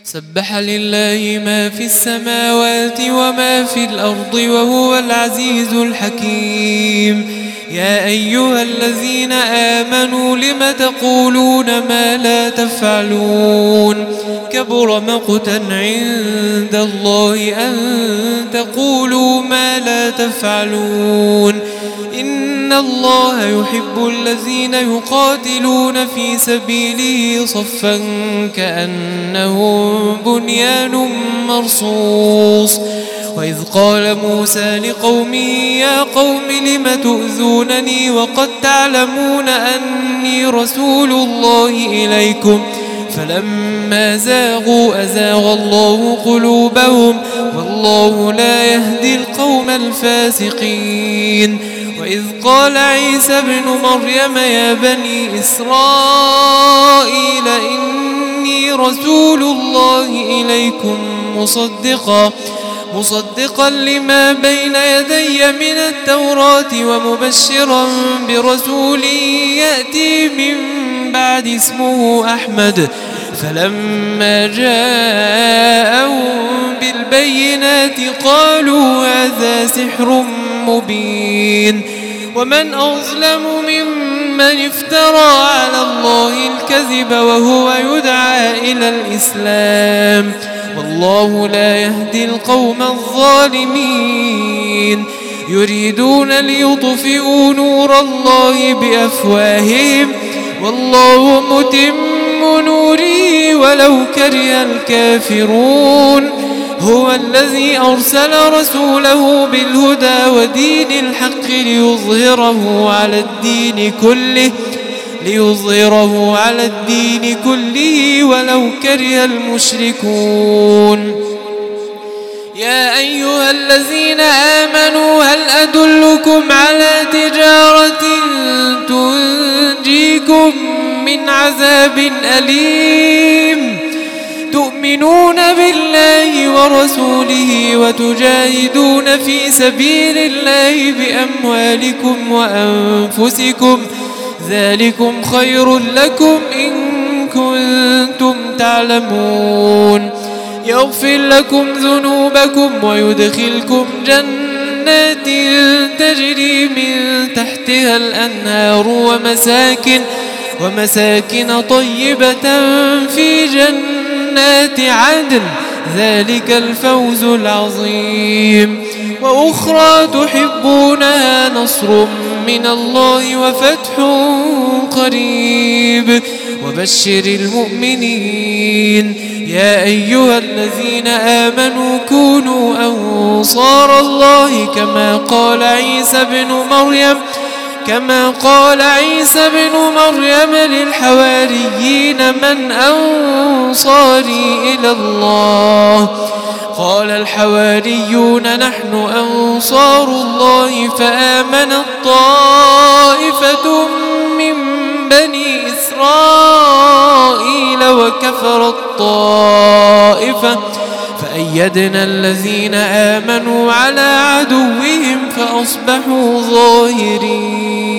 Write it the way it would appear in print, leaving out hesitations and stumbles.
سبح لله ما في السماوات وما في الأرض وهو العزيز الحكيم. يا أيها الذين آمنوا لم تقولون ما لا تفعلون كبر مقتا عند الله أن تقولوا ما لا تفعلون إن الله يحب الذين يقاتلون في سبيله صفا كأنهم بنيان مرصوص. وإذ قال موسى لقومه يا قوم لم تؤذونني وقد تعلمون أني رسول الله إليكم فلما زاغوا أزاغ الله قلوبهم والله لا يهدي القوم الفاسقين. وإذ قال عيسى ابن مريم يا بني إسرائيل إني رسول الله إليكم مصدقا لما بين يدي من التوراة ومبشرا برسول يأتي من بعد اسمه أحمد. فلما جاءهم بالبينات قالوا هذا سحر مبين. ومن أظلم ممن افترى على الله الكذب وهو يدعى إلى الإسلام والله لا يهدي القوم الظالمين. يريدون ليطفئوا نور الله بأفواههم والله متم نوره ولو كره الكافرون. هو الذي أرسل رسوله بالهدى ودين الحق ليظهره على الدين كله ولو كره المشركون. يا أيها الذين آمنوا هل أدلكم على تجارة تنجيكم من عذاب أليم تؤمنون بالله ورسوله وتجاهدون في سبيل الله بأموالكم وأنفسكم ذلكم خير لكم إن كنتم تعلمون. يغفر لكم ذنوبكم ويدخلكم جنات تجري من تحتها الأنهار ومساكن طيبة في جنات عدن ذلك الفوز العظيم. وأخرى تحبونها نصر من الله وفتح قريب وبشر المؤمنين. يا أيها الذين آمنوا كونوا أنصار الله كما قال عيسى بن مريم للحواريين من أنصاري إلى الله قال الحواريون نحن أنصار الله فآمنت طائفة من بني إسرائيل وكفرت طائفة فأيدنا الذين آمنوا على عدوهم فأصبحوا ظاهرين.